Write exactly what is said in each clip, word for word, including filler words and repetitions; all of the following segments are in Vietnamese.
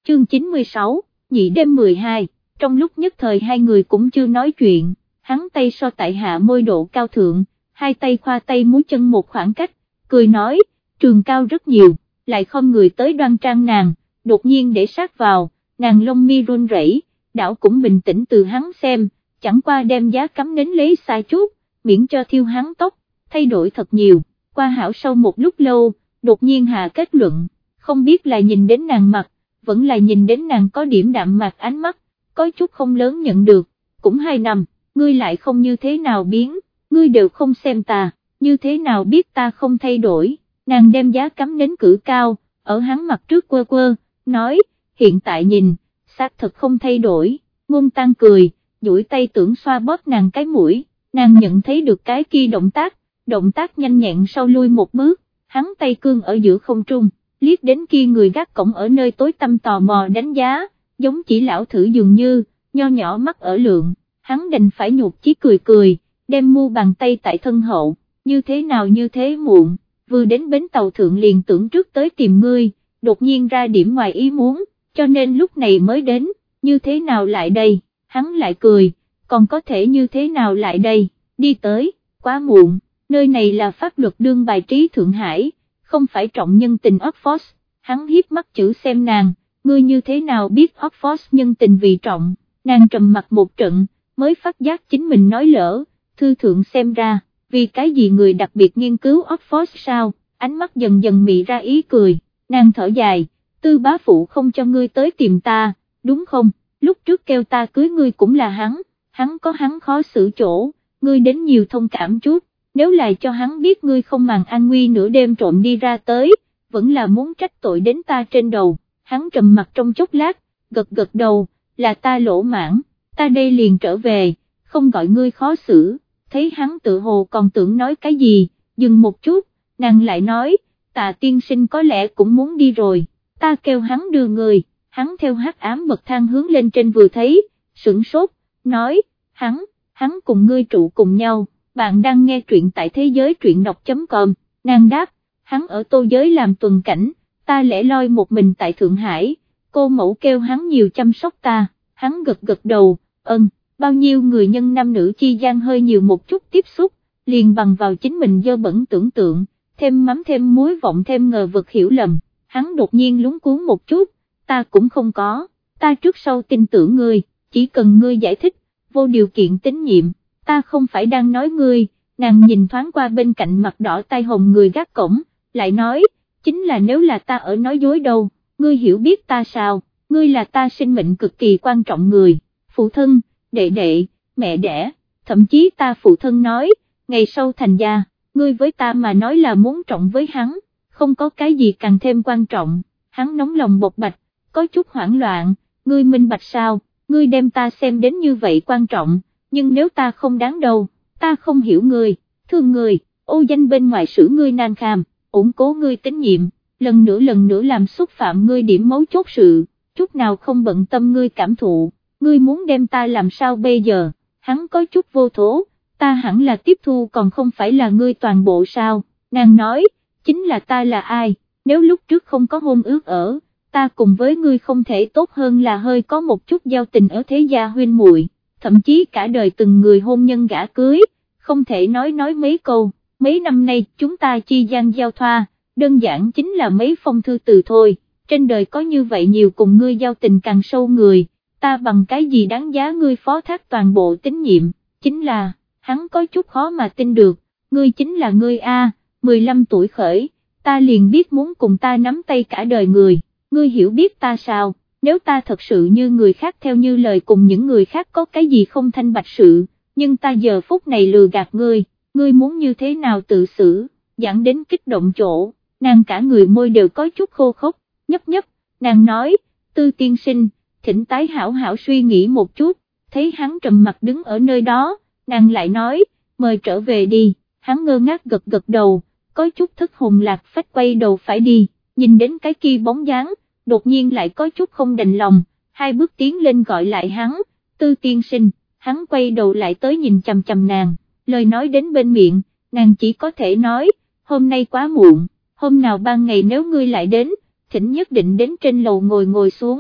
chương chín mươi sáu, nhị đêm mười hai, trong lúc nhất thời hai người cũng chưa nói chuyện, hắn tay so tại hạ môi độ cao thượng, hai tay khoa tay múi chân một khoảng cách, cười nói, trường cao rất nhiều, lại không người tới đoan trang nàng, đột nhiên để sát vào, nàng lông mi run rẩy, đảo cũng bình tĩnh từ hắn xem, chẳng qua đem giá cắm nến lấy xa chút, miễn cho thiêu hắn tóc, thay đổi thật nhiều, qua hảo sau một lúc lâu, đột nhiên hạ kết luận, không biết là nhìn đến nàng mặt, vẫn là nhìn đến nàng có điểm đạm mạc ánh mắt, có chút không lớn nhận được, cũng hai năm, ngươi lại không như thế nào biến, ngươi đều không xem ta, như thế nào biết ta không thay đổi, nàng đem giá cắm nến cử cao, ở hắn mặt trước quơ quơ, nói, hiện tại nhìn, xác thật không thay đổi, ngôn tăng cười, duỗi tay tưởng xoa bóp nàng cái mũi, nàng nhận thấy được cái kia động tác, động tác nhanh nhẹn sau lui một bước, hắn tay cương ở giữa không trung, liếc đến kia người gác cổng ở nơi tối tăm tò mò đánh giá, giống chỉ lão thử dường như, nho nhỏ mắt ở lượng, hắn đành phải nhục chí cười cười, đem mu bàn tay tại thân hậu, như thế nào như thế muộn, vừa đến bến tàu thượng liền tưởng trước tới tìm ngươi, đột nhiên ra điểm ngoài ý muốn, cho nên lúc này mới đến, như thế nào lại đây, hắn lại cười, còn có thể như thế nào lại đây, đi tới, quá muộn, nơi này là pháp luật đương bài trí Thượng Hải, không phải trọng nhân tình Oxford, hắn hiếp mắt chữ xem nàng, ngươi như thế nào biết Oxford nhân tình vì trọng, nàng trầm mặt một trận, mới phát giác chính mình nói lỡ, thư thượng xem ra, vì cái gì người đặc biệt nghiên cứu Oxford sao, ánh mắt dần dần mị ra ý cười, nàng thở dài, tư bá phụ không cho ngươi tới tìm ta, đúng không, lúc trước kêu ta cưới ngươi cũng là hắn, hắn có hắn khó xử chỗ, ngươi đến nhiều thông cảm chút, nếu là cho hắn biết ngươi không màng an nguy nửa đêm trộm đi ra tới, vẫn là muốn trách tội đến ta trên đầu, hắn trầm mặt trong chốc lát, gật gật đầu, là ta lỗ mãn, ta đây liền trở về, không gọi ngươi khó xử, thấy hắn tự hồ còn tưởng nói cái gì, dừng một chút, nàng lại nói, Tạ tiên sinh có lẽ cũng muốn đi rồi, ta kêu hắn đưa người, hắn theo hắc ám bậc thang hướng lên trên vừa thấy, sửng sốt, nói, hắn, hắn cùng ngươi trụ cùng nhau, bạn đang nghe truyện tại thế giới truyện đọc.com, nàng đáp, hắn ở Tô Giới làm tuần cảnh, ta lẻ loi một mình tại Thượng Hải, cô mẫu kêu hắn nhiều chăm sóc ta, hắn gật gật đầu, ơn, bao nhiêu người nhân nam nữ chi gian hơi nhiều một chút tiếp xúc, liền bằng vào chính mình dơ bẩn tưởng tượng, thêm mắm thêm muối vọng thêm ngờ vực hiểu lầm, hắn đột nhiên lúng cuốn một chút, ta cũng không có, ta trước sau tin tưởng ngươi, chỉ cần ngươi giải thích, vô điều kiện tín nhiệm, ta không phải đang nói ngươi, nàng nhìn thoáng qua bên cạnh mặt đỏ tai hồng người gác cổng, lại nói, chính là nếu là ta ở nói dối đâu, ngươi hiểu biết ta sao, ngươi là ta sinh mệnh cực kỳ quan trọng người, phụ thân, đệ đệ, mẹ đẻ, thậm chí ta phụ thân nói, ngày sau thành gia, ngươi với ta mà nói là muốn trọng với hắn, không có cái gì càng thêm quan trọng, hắn nóng lòng bộc bạch, có chút hoảng loạn, ngươi minh bạch sao, ngươi đem ta xem đến như vậy quan trọng, nhưng nếu ta không đáng đâu, ta không hiểu ngươi, thương ngươi, ô danh bên ngoài xử ngươi nan kham, ủng cố ngươi tín nhiệm, lần nữa lần nữa làm xúc phạm ngươi điểm mấu chốt sự, chút nào không bận tâm ngươi cảm thụ, ngươi muốn đem ta làm sao bây giờ, hắn có chút vô thố, ta hẳn là tiếp thu còn không phải là ngươi toàn bộ sao, nàng nói, chính là ta là ai, nếu lúc trước không có hôn ước ở, ta cùng với ngươi không thể tốt hơn là hơi có một chút giao tình ở thế gia huynh muội, thậm chí cả đời từng người hôn nhân gả cưới, không thể nói nói mấy câu, mấy năm nay chúng ta chi gian giao thoa, đơn giản chính là mấy phong thư từ thôi, trên đời có như vậy nhiều cùng ngươi giao tình càng sâu người, ta bằng cái gì đáng giá ngươi phó thác toàn bộ tín nhiệm, chính là, hắn có chút khó mà tin được, ngươi chính là ngươi a, mười lăm tuổi khởi, ta liền biết muốn cùng ta nắm tay cả đời người, ngươi hiểu biết ta sao, nếu ta thật sự như người khác theo như lời cùng những người khác có cái gì không thanh bạch sự, nhưng ta giờ phút này lừa gạt ngươi, ngươi muốn như thế nào tự xử, dẫn đến kích động chỗ, nàng cả người môi đều có chút khô khốc, nhấp nhấp, nàng nói, Tư tiên sinh, thỉnh tái hảo hảo suy nghĩ một chút, thấy hắn trầm mặt đứng ở nơi đó, nàng lại nói, mời trở về đi, hắn ngơ ngác gật gật đầu, có chút thất hồn lạc phách quay đầu phải đi, nhìn đến cái kia bóng dáng, đột nhiên lại có chút không đành lòng, hai bước tiến lên gọi lại hắn, Tư tiên sinh, hắn quay đầu lại tới nhìn chằm chằm nàng, lời nói đến bên miệng, nàng chỉ có thể nói, hôm nay quá muộn, hôm nào ban ngày nếu ngươi lại đến, thỉnh nhất định đến trên lầu ngồi ngồi xuống,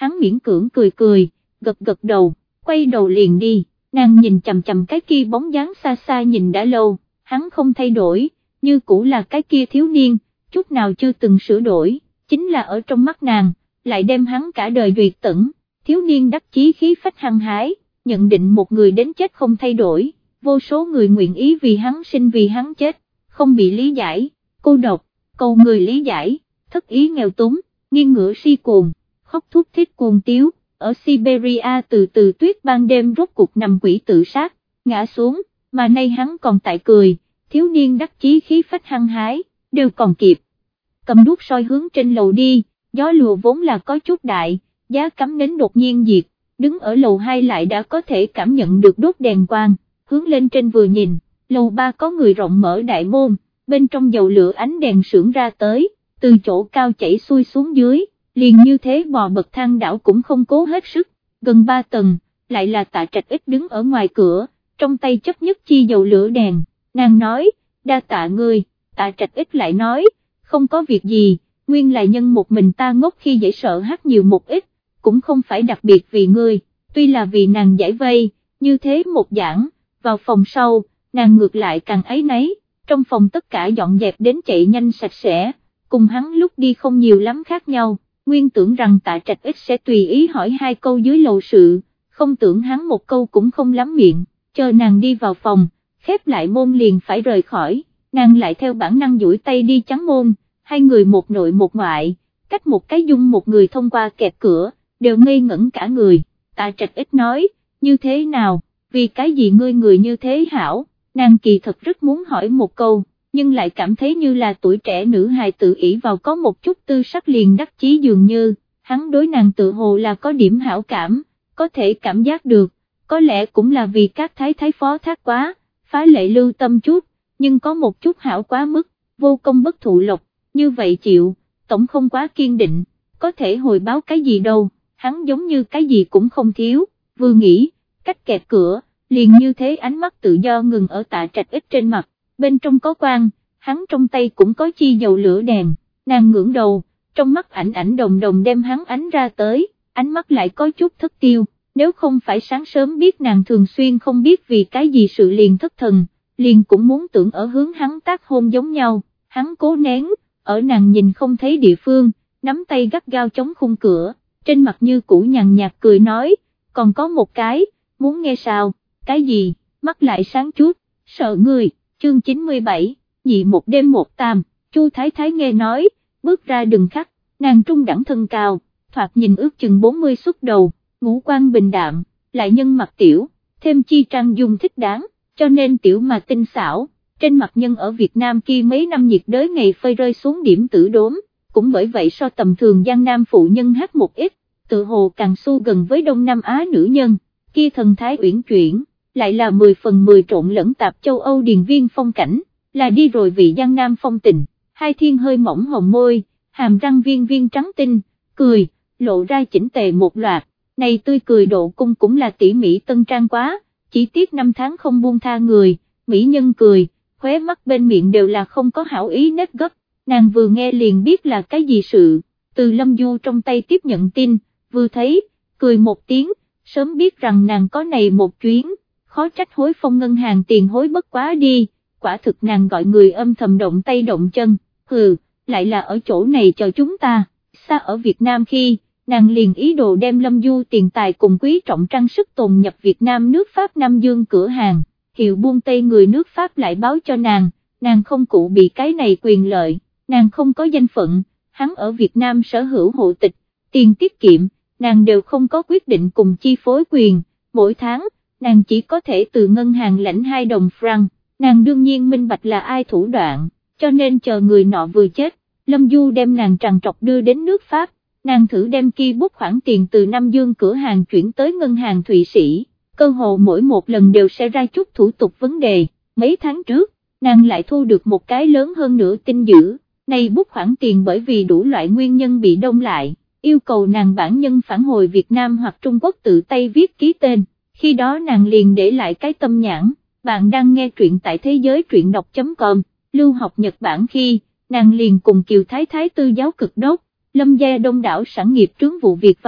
hắn miễn cưỡng cười cười, gật gật đầu, quay đầu liền đi, nàng nhìn chằm chằm cái kia bóng dáng xa xa nhìn đã lâu, hắn không thay đổi, như cũ là cái kia thiếu niên, chút nào chưa từng sửa đổi, chính là ở trong mắt nàng, lại đem hắn cả đời duyệt tận, thiếu niên đắc chí khí phách hăng hái, nhận định một người đến chết không thay đổi, vô số người nguyện ý vì hắn sinh vì hắn chết, không bị lý giải, cô độc, cầu người lý giải, thất ý nghèo túng, nghiêng ngửa si cuồng, khóc thút thít cuồng tiếu, ở Siberia từ từ tuyết ban đêm rốt cuộc nằm quỷ tự sát, ngã xuống, mà nay hắn còn tại cười, thiếu niên đắc chí khí phách hăng hái, đều còn kịp, cầm đuốc soi hướng trên lầu đi, gió lùa vốn là có chút đại, giá cắm nến đột nhiên diệt, đứng ở lầu hai lại đã có thể cảm nhận được đốt đèn quang, hướng lên trên vừa nhìn, lầu ba có người rộng mở đại môn, bên trong dầu lửa ánh đèn sưởi ra tới, từ chỗ cao chảy xuôi xuống dưới, liền như thế bò bậc thang đảo cũng không cố hết sức, gần ba tầng, lại là Tạ Trạch Ích đứng ở ngoài cửa, trong tay chấp nhất chi dầu lửa đèn, nàng nói, đa tạ ngươi, Tạ Trạch Ích lại nói, không có việc gì, nguyên là nhân một mình ta ngốc khi dễ sợ hát nhiều một ít, cũng không phải đặc biệt vì ngươi, tuy là vì nàng giải vây, như thế một giảng, vào phòng sau, nàng ngược lại càng ấy nấy, trong phòng tất cả dọn dẹp đến chạy nhanh sạch sẽ, cùng hắn lúc đi không nhiều lắm khác nhau, nguyên tưởng rằng Tạ Trạch Ích sẽ tùy ý hỏi hai câu dưới lầu sự, không tưởng hắn một câu cũng không lắm miệng, chờ nàng đi vào phòng, khép lại môn liền phải rời khỏi, nàng lại theo bản năng duỗi tay đi chắn môn, hai người một nội một ngoại, cách một cái dung một người thông qua kẹt cửa, đều ngây ngẩn cả người, Tạ Trạch Ích nói, như thế nào, vì cái gì ngươi người như thế hảo, nàng kỳ thật rất muốn hỏi một câu, nhưng lại cảm thấy như là tuổi trẻ nữ hài tự ỷ vào có một chút tư sắc liền đắc chí dường như, hắn đối nàng tự hồ là có điểm hảo cảm, có thể cảm giác được, có lẽ cũng là vì các thái thái phó thác quá, phá lệ lưu tâm chút, nhưng có một chút hảo quá mức, vô công bất thụ lộc, như vậy chịu, tổng không quá kiên định, có thể hồi báo cái gì đâu, hắn giống như cái gì cũng không thiếu, vừa nghĩ, cách kẹt cửa, liền như thế ánh mắt tự do ngừng ở Tạ Trạch Ích trên mặt, bên trong có quang, hắn trong tay cũng có chi dầu lửa đèn, nàng ngưỡng đầu, trong mắt ảnh ảnh đồng đồng đem hắn ánh ra tới, ánh mắt lại có chút thất tiêu, nếu không phải sáng sớm biết nàng thường xuyên không biết vì cái gì sự liền thất thần, liền cũng muốn tưởng ở hướng hắn tác hôn giống nhau, hắn cố nén, ở nàng nhìn không thấy địa phương, nắm tay gắt gao chống khung cửa, trên mặt như cũ nhàn nhạt cười nói, còn có một cái, muốn nghe sao, cái gì, mắt lại sáng chút, sợ ngươi, chương chín mươi bảy, nhị một đêm một tam, Chu Thái Thái nghe nói, bước ra đừng khắc, nàng trung đẳng thân cao, thoạt nhìn ước chừng bốn mươi xuất đầu, ngũ quan bình đạm, lại nhân mặt tiểu, thêm chi trang dung thích đáng, cho nên tiểu mà tinh xảo, trên mặt nhân ở Việt Nam kia mấy năm nhiệt đới ngày phơi rơi xuống điểm tử đốm, cũng bởi vậy so tầm thường Giang Nam phụ nhân hát một ít, tự hồ càng xu gần với Đông Nam Á nữ nhân, kia thần thái uyển chuyển, lại là mười phần mười trộn lẫn tạp châu Âu điền viên phong cảnh, là đi rồi vị Giang Nam phong tình, hai thiên hơi mỏng hồng môi, hàm răng viên viên trắng tinh, cười, lộ ra chỉnh tề một loạt, này tươi cười độ cung cũng là tỉ mỉ tân trang quá, chỉ tiếc năm tháng không buông tha người, mỹ nhân cười, khóe mắt bên miệng đều là không có hảo ý nếp gấp, nàng vừa nghe liền biết là cái gì sự, từ Lâm Du trong tay tiếp nhận tin, vừa thấy, cười một tiếng, sớm biết rằng nàng có này một chuyến, khó trách hối phong ngân hàng tiền hối bất quá đi, quả thực nàng gọi người âm thầm động tay động chân, hừ, lại là ở chỗ này chờ chúng ta, xa ở Việt Nam khi, nàng liền ý đồ đem Lâm Du tiền tài cùng quý trọng trang sức tồn nhập Việt Nam nước Pháp Nam Dương cửa hàng, hiệu buôn Tây người nước Pháp lại báo cho nàng, nàng không cụ bị cái này quyền lợi, nàng không có danh phận, hắn ở Việt Nam sở hữu hộ tịch, tiền tiết kiệm, nàng đều không có quyết định cùng chi phối quyền, mỗi tháng, nàng chỉ có thể từ ngân hàng lãnh hai đồng franc, nàng đương nhiên minh bạch là ai thủ đoạn, cho nên chờ người nọ vừa chết, Lâm Du đem nàng trằn trọc đưa đến nước Pháp, nàng thử đem kia bút khoản tiền từ Nam Dương cửa hàng chuyển tới ngân hàng Thụy Sĩ, cơ hồ mỗi một lần đều sẽ ra chút thủ tục vấn đề, mấy tháng trước, nàng lại thu được một cái lớn hơn nữa tin dữ, này bút khoản tiền bởi vì đủ loại nguyên nhân bị đông lại, yêu cầu nàng bản nhân phản hồi Việt Nam hoặc Trung Quốc tự tay viết ký tên, khi đó nàng liền để lại cái tâm nhãn, bạn đang nghe truyện tại thế giới truyện đọc.com, lưu học Nhật Bản khi, nàng liền cùng Kiều Thái Thái tư giáo cực đốc, Lâm gia đông đảo sản nghiệp trướng vụ việc vặt,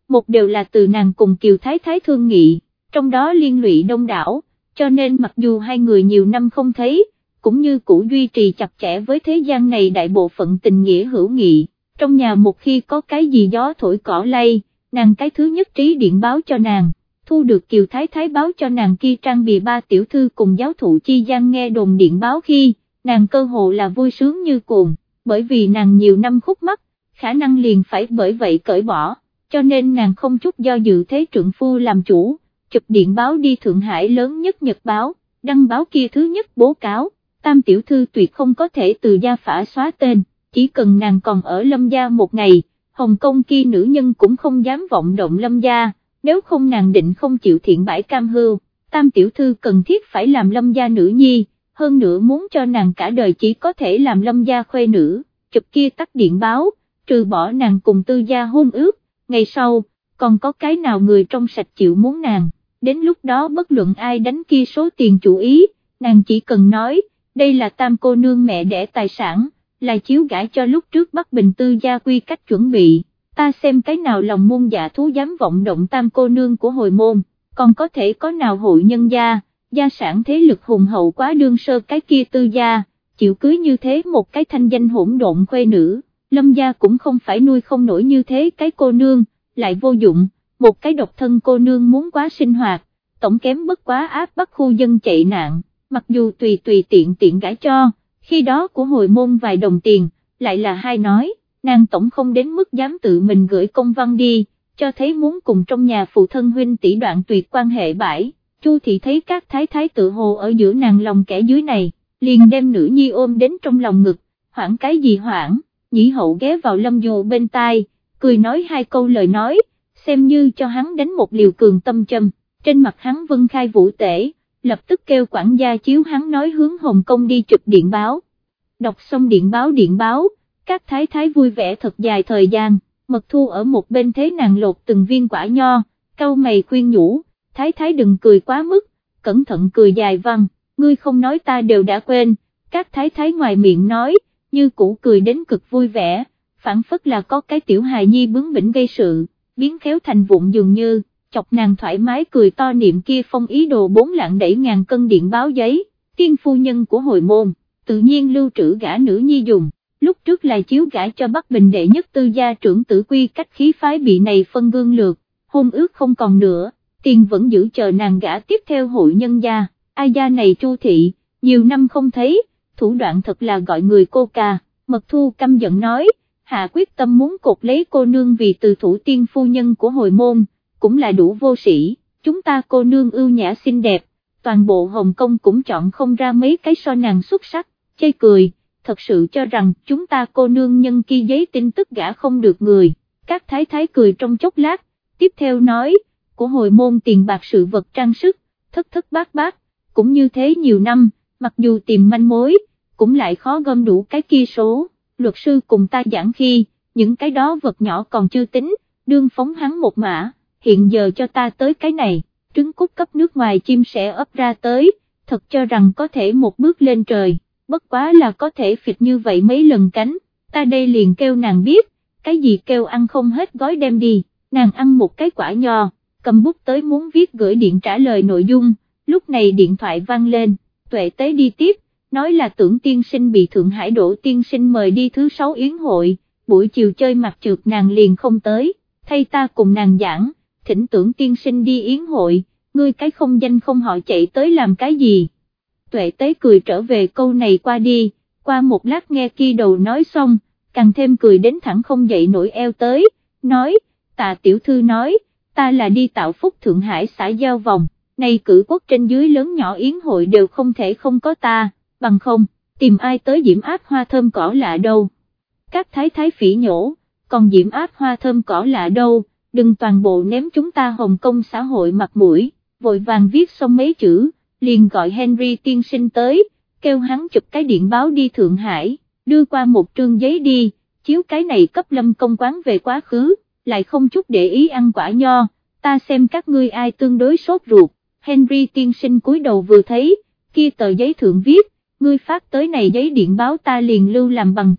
một đều là từ nàng cùng Kiều Thái Thái thương nghị, trong đó liên lụy đông đảo, cho nên mặc dù hai người nhiều năm không thấy, cũng như cũ duy trì chặt chẽ với thế gian này đại bộ phận tình nghĩa hữu nghị, trong nhà một khi có cái gì gió thổi cỏ lay, nàng cái thứ nhất trí điện báo cho nàng, thu được Kiều Thái Thái báo cho nàng kia trang bìa ba tiểu thư cùng giáo thụ chi gian nghe đồn điện báo khi, nàng cơ hồ là vui sướng như cuồng, bởi vì nàng nhiều năm khúc mắc, khả năng liền phải bởi vậy cởi bỏ, cho nên nàng không chút do dự thế trượng phu làm chủ, chụp điện báo đi Thượng Hải lớn nhất Nhật báo, đăng báo kia thứ nhất bố cáo, tam tiểu thư tuyệt không có thể từ gia phả xóa tên, chỉ cần nàng còn ở Lâm gia một ngày, Hồng Kông kia nữ nhân cũng không dám vọng động Lâm gia, nếu không nàng định không chịu thiện bãi cam hưu, tam tiểu thư cần thiết phải làm Lâm gia nữ nhi, hơn nữa muốn cho nàng cả đời chỉ có thể làm Lâm gia khuê nữ, chụp kia tắt điện báo, trừ bỏ nàng cùng Tư gia hôn ước, ngày sau, còn có cái nào người trong sạch chịu muốn nàng, đến lúc đó bất luận ai đánh kia số tiền chủ ý, nàng chỉ cần nói, đây là tam cô nương mẹ đẻ tài sản, là chiếu gãi cho lúc trước Bắc Bình Tư gia quy cách chuẩn bị, ta xem cái nào lòng môn dạ thú dám vọng động tam cô nương của hồi môn, còn có thể có nào hội nhân gia, gia sản thế lực hùng hậu quá đương sơ cái kia Tư gia, chịu cưới như thế một cái thanh danh hỗn độn khuê nữ, Lâm gia cũng không phải nuôi không nổi như thế cái cô nương, lại vô dụng, một cái độc thân cô nương muốn quá sinh hoạt, tổng kém bất quá áp bắt khu dân chạy nạn, mặc dù tùy tùy tiện tiện gãi cho, khi đó của hồi môn vài đồng tiền, lại là hai nói, nàng tổng không đến mức dám tự mình gửi công văn đi, cho thấy muốn cùng trong nhà phụ thân huynh tỷ đoạn tuyệt quan hệ bãi, Chu thị thấy các thái thái tự hồ ở giữa nàng lòng kẻ dưới này, liền đem nữ nhi ôm đến trong lòng ngực, hoảng cái gì hoảng, nhĩ hậu ghé vào Lâm Du bên tai, cười nói hai câu lời nói, xem như cho hắn đánh một liều cường tâm châm, trên mặt hắn vân khai vũ tể, lập tức kêu quản gia chiếu hắn nói hướng Hồng Kông đi chụp điện báo, đọc xong điện báo điện báo, các thái thái vui vẻ thật dài thời gian, Mật Thu ở một bên thế nàng lột từng viên quả nho, cau mày khuyên nhủ, thái thái đừng cười quá mức, cẩn thận cười dài văn, ngươi không nói ta đều đã quên, các thái thái ngoài miệng nói, như cũ cười đến cực vui vẻ, phản phất là có cái tiểu hài nhi bướng bỉnh gây sự, biến khéo thành vụn dường như, chọc nàng thoải mái cười to niệm kia phong ý đồ bốn lạng đẩy ngàn cân điện báo giấy, tiên phu nhân của hồi môn, tự nhiên lưu trữ gả nữ nhi dùng, lúc trước là chiếu gả cho Bắc Bình đệ nhất Tư gia trưởng tử quy cách khí phái bị này phân gương lược, hôn ước không còn nữa, tiền vẫn giữ chờ nàng gả tiếp theo hội nhân gia, ai gia này Chu thị, nhiều năm không thấy, thủ đoạn thật là gọi người cô ca, Mật Thu căm giận nói, hạ quyết tâm muốn cột lấy cô nương vì từ thủ tiên phu nhân của hồi môn, cũng là đủ vô sĩ, chúng ta cô nương ưu nhã xinh đẹp, toàn bộ Hồng Kông cũng chọn không ra mấy cái so nàng xuất sắc, chê cười, thật sự cho rằng chúng ta cô nương nhân kia giấy tin tức gả không được người, các thái thái cười trong chốc lát, tiếp theo nói, của hồi môn tiền bạc sự vật trang sức, thất thất bát bát, cũng như thế nhiều năm, mặc dù tìm manh mối, cũng lại khó gom đủ cái kia số, luật sư cùng ta giảng khi, những cái đó vật nhỏ còn chưa tính, đương phóng hắn một mã, hiện giờ cho ta tới cái này, trứng cút cấp nước ngoài chim sẻ ấp ra tới, thật cho rằng có thể một bước lên trời, bất quá là có thể phịch như vậy mấy lần cánh, ta đây liền kêu nàng biết, cái gì kêu ăn không hết gói đem đi, nàng ăn một cái quả nho, cầm bút tới muốn viết gửi điện trả lời nội dung, lúc này điện thoại vang lên, Tuệ Tế đi tiếp, nói là Tưởng tiên sinh bị Thượng Hải Đỗ tiên sinh mời đi thứ sáu yến hội, buổi chiều chơi mặt trượt nàng liền không tới, thay ta cùng nàng giảng, thỉnh Tưởng tiên sinh đi yến hội, ngươi cái không danh không họ chạy tới làm cái gì. Tuệ Tế cười trở về câu này qua đi, qua một lát nghe kia đầu nói xong, càng thêm cười đến thẳng không dậy nổi eo tới, nói, Tạ tiểu thư nói, ta là đi tạo phúc Thượng Hải xã giao vòng, này cử quốc trên dưới lớn nhỏ yến hội đều không thể không có ta, bằng không, tìm ai tới diễm áp hoa thơm cỏ lạ đâu. Các thái thái phỉ nhổ, còn diễm áp hoa thơm cỏ lạ đâu, đừng toàn bộ ném chúng ta Hồng Kông xã hội mặt mũi, vội vàng viết xong mấy chữ, liền gọi Henry tiên sinh tới, kêu hắn chụp cái điện báo đi Thượng Hải, đưa qua một trương giấy đi, chiếu cái này cấp Lâm công quán về quá khứ, lại không chút để ý ăn quả nho, ta xem các ngươi ai tương đối sốt ruột. Henry tiên sinh cúi đầu vừa thấy, kia tờ giấy thượng viết, ngươi phát tới này giấy điện báo ta liền lưu làm bằng chứng,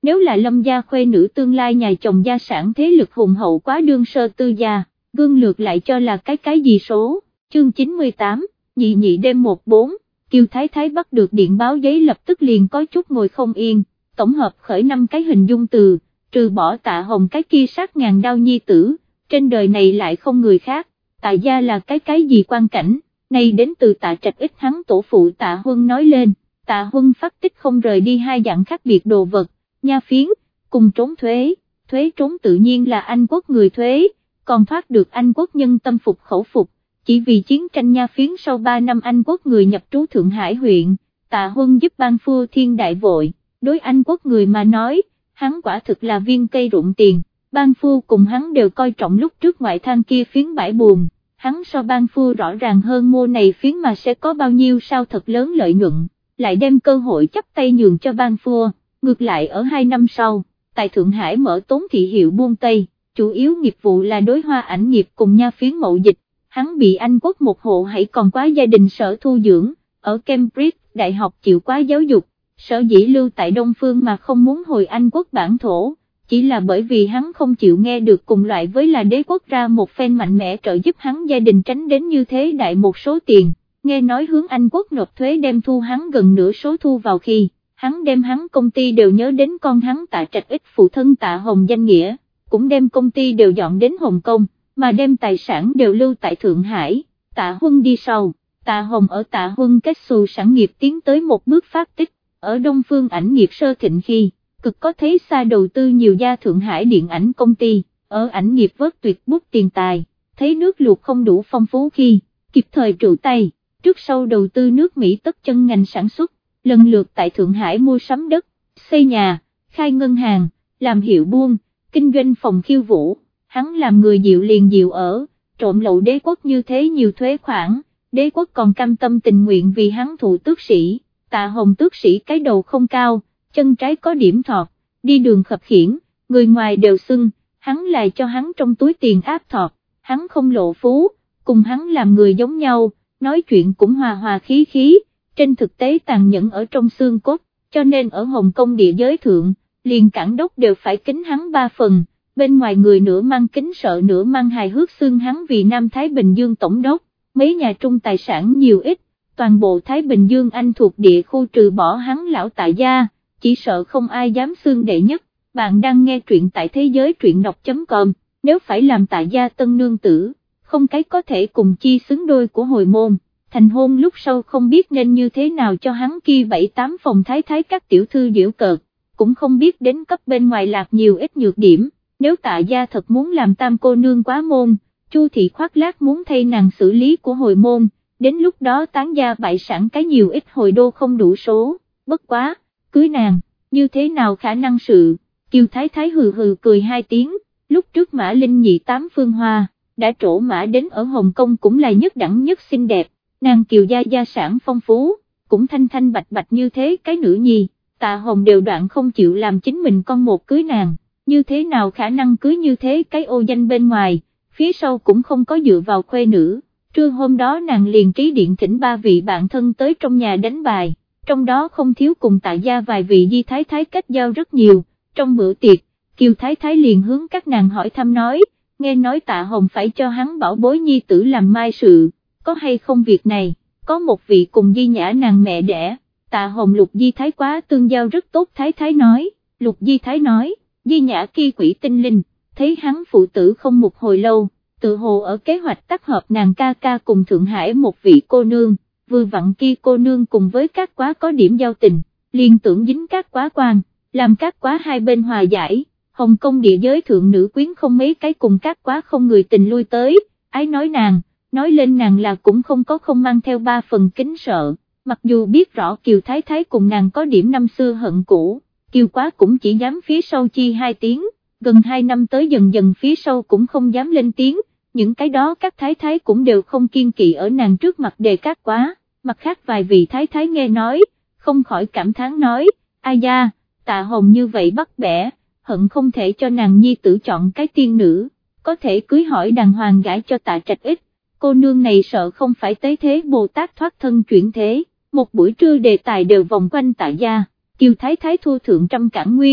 nếu là Lâm gia khuê nữ tương lai nhà chồng gia sản thế lực hùng hậu quá đương sơ tư gia, gương lược lại cho là cái cái gì số. Chương chín mươi tám, nhị nhị đêm một bốn, Kiều Thái Thái bắt được điện báo giấy lập tức liền có chút ngồi không yên, tổng hợp khởi năm cái hình dung từ, trừ bỏ Tạ Hồng cái kia sát ngàn đao nhi tử, trên đời này lại không người khác, Tạ gia là cái cái gì quan cảnh, này đến từ Tạ Trạch ít hắn tổ phụ Tạ Huân nói lên, Tạ Huân phát tích không rời đi hai dạng khác biệt đồ vật, nha phiến, cùng trốn thuế, thuế trốn tự nhiên là Anh quốc người thuế, còn thoát được Anh quốc nhân tâm phục khẩu phục. Chỉ vì chiến tranh nha phiến sau ba năm Anh quốc người nhập trú Thượng Hải huyện, Tạ Huân giúp ban phu thiên đại vội, đối Anh quốc người mà nói, hắn quả thực là viên cây rụng tiền, ban phu cùng hắn đều coi trọng lúc trước ngoại thang kia phiến bãi buồn, hắn so ban phu rõ ràng hơn mua này phiến mà sẽ có bao nhiêu sao thật lớn lợi nhuận, lại đem cơ hội chắp tay nhường cho ban phu, ngược lại ở hai năm sau, tại Thượng Hải mở tốn thị hiệu buôn Tây, chủ yếu nghiệp vụ là đối hoa ảnh nghiệp cùng nha phiến mậu dịch. Hắn bị Anh quốc một hộ hãy còn quá gia đình sở thu dưỡng, ở Cambridge đại học chịu quá giáo dục, sở dĩ lưu tại Đông Phương mà không muốn hồi Anh quốc bản thổ, chỉ là bởi vì hắn không chịu nghe được cùng loại với là đế quốc ra một phen mạnh mẽ trợ giúp hắn gia đình tránh đến như thế đại một số tiền, nghe nói hướng Anh quốc nộp thuế đem thu hắn gần nửa số thu vào khi, hắn đem hắn công ty đều nhớ đến con hắn Tạ Trạch ít phụ thân Tạ Hồng danh nghĩa, cũng đem công ty đều dọn đến Hồng Kông, mà đem tài sản đều lưu tại Thượng Hải, Tạ Huân đi sau, Tạ Hồng ở Tạ Huân kết xù sản nghiệp tiến tới một bước phát tích, ở Đông Phương ảnh nghiệp sơ thịnh khi, cực có thấy xa đầu tư nhiều gia Thượng Hải điện ảnh công ty, ở ảnh nghiệp vớt tuyệt bút tiền tài, thấy nước luộc không đủ phong phú khi, kịp thời trụ tay, trước sau đầu tư nước Mỹ tất chân ngành sản xuất, lần lượt tại Thượng Hải mua sắm đất, xây nhà, khai ngân hàng, làm hiệu buôn, kinh doanh phòng khiêu vũ. Hắn làm người dịu liền dịu ở, trộm lậu đế quốc như thế nhiều thuế khoản, đế quốc còn cam tâm tình nguyện vì hắn thụ tước sĩ, Tạ Hồng tước sĩ cái đầu không cao, chân trái có điểm thọt, đi đường khập khiễng, người ngoài đều xưng, hắn lại cho hắn trong túi tiền áp thọt, hắn không lộ phú, cùng hắn làm người giống nhau, nói chuyện cũng hòa hòa khí khí, trên thực tế tàn nhẫn ở trong xương cốt, cho nên ở Hồng Kông địa giới thượng, liền cảng đốc đều phải kính hắn ba phần. Bên ngoài người nửa mang kính sợ nửa mang hài hước xưng hắn vì Nam Thái Bình Dương Tổng đốc, mấy nhà trung tài sản nhiều ít, toàn bộ Thái Bình Dương Anh thuộc địa khu trừ bỏ hắn lão Tạ gia, chỉ sợ không ai dám xưng đệ nhất. Bạn đang nghe truyện tại thế giới truyện đọc chấm com, nếu phải làm Tạ gia tân nương tử, không cái có thể cùng chi xứng đôi của hồi môn, thành hôn lúc sau không biết nên như thế nào cho hắn kia bảy tám phòng thái thái các tiểu thư giễu cợt, cũng không biết đến cấp bên ngoài lạc nhiều ít nhược điểm. Nếu Tạ gia thật muốn làm tam cô nương quá môn, Chu thị khoác lác muốn thay nàng xử lý của hồi môn, đến lúc đó tán gia bại sản cái nhiều ít hồi đô không đủ số, bất quá, cưới nàng, như thế nào khả năng sự, Kiều Thái Thái hừ hừ cười hai tiếng, lúc trước Mã Linh nhị tám phương hoa, đã trổ mã đến ở Hồng Kông cũng là nhất đẳng nhất xinh đẹp, nàng Kiều gia gia sản phong phú, cũng thanh thanh bạch bạch như thế cái nữ nhi, Tạ Hồng đều đoạn không chịu làm chính mình con một cưới nàng. Như thế nào khả năng cưới như thế cái ô danh bên ngoài, phía sau cũng không có dựa vào khuê nữ, trưa hôm đó nàng liền trí điện thỉnh ba vị bạn thân tới trong nhà đánh bài, trong đó không thiếu cùng Tạ gia vài vị di thái thái kết giao rất nhiều, trong bữa tiệc, Kiều Thái Thái liền hướng các nàng hỏi thăm nói, nghe nói Tạ Hồng phải cho hắn bảo bối nhi tử làm mai sự, có hay không việc này, có một vị cùng di nhã nàng mẹ đẻ, Tạ Hồng Lục di thái quá tương giao rất tốt Thái Thái nói, Lục di thái nói, Di nhã kia quỷ tinh linh, thấy hắn phụ tử không một hồi lâu, tự hồ ở kế hoạch tác hợp nàng ca ca cùng Thượng Hải một vị cô nương, vừa vặn kia cô nương cùng với các quá có điểm giao tình, liền tưởng dính các quá quan, làm các quá hai bên hòa giải, Hồng Kông địa giới thượng nữ quyến không mấy cái cùng các quá không người tình lui tới, ái nói nàng, nói lên nàng là cũng không có không mang theo ba phần kính sợ, mặc dù biết rõ Kiều Thái Thái cùng nàng có điểm năm xưa hận cũ. Kiều quá cũng chỉ dám phía sau chi hai tiếng, gần hai năm tới dần dần phía sau cũng không dám lên tiếng, những cái đó các thái thái cũng đều không kiên kỵ ở nàng trước mặt đề các quá, mặt khác vài vị thái thái nghe nói, không khỏi cảm thán nói, ai da, Tạ Hồng như vậy bắt bẻ, hận không thể cho nàng nhi tử chọn cái tiên nữ, có thể cưới hỏi đàng hoàng gãi cho Tạ Trạch ít, cô nương này sợ không phải tế thế Bồ Tát thoát thân chuyển thế, một buổi trưa đề tài đều vòng quanh Tạ gia. Kiều Thái Thái thu thượng trăm cản nguyên,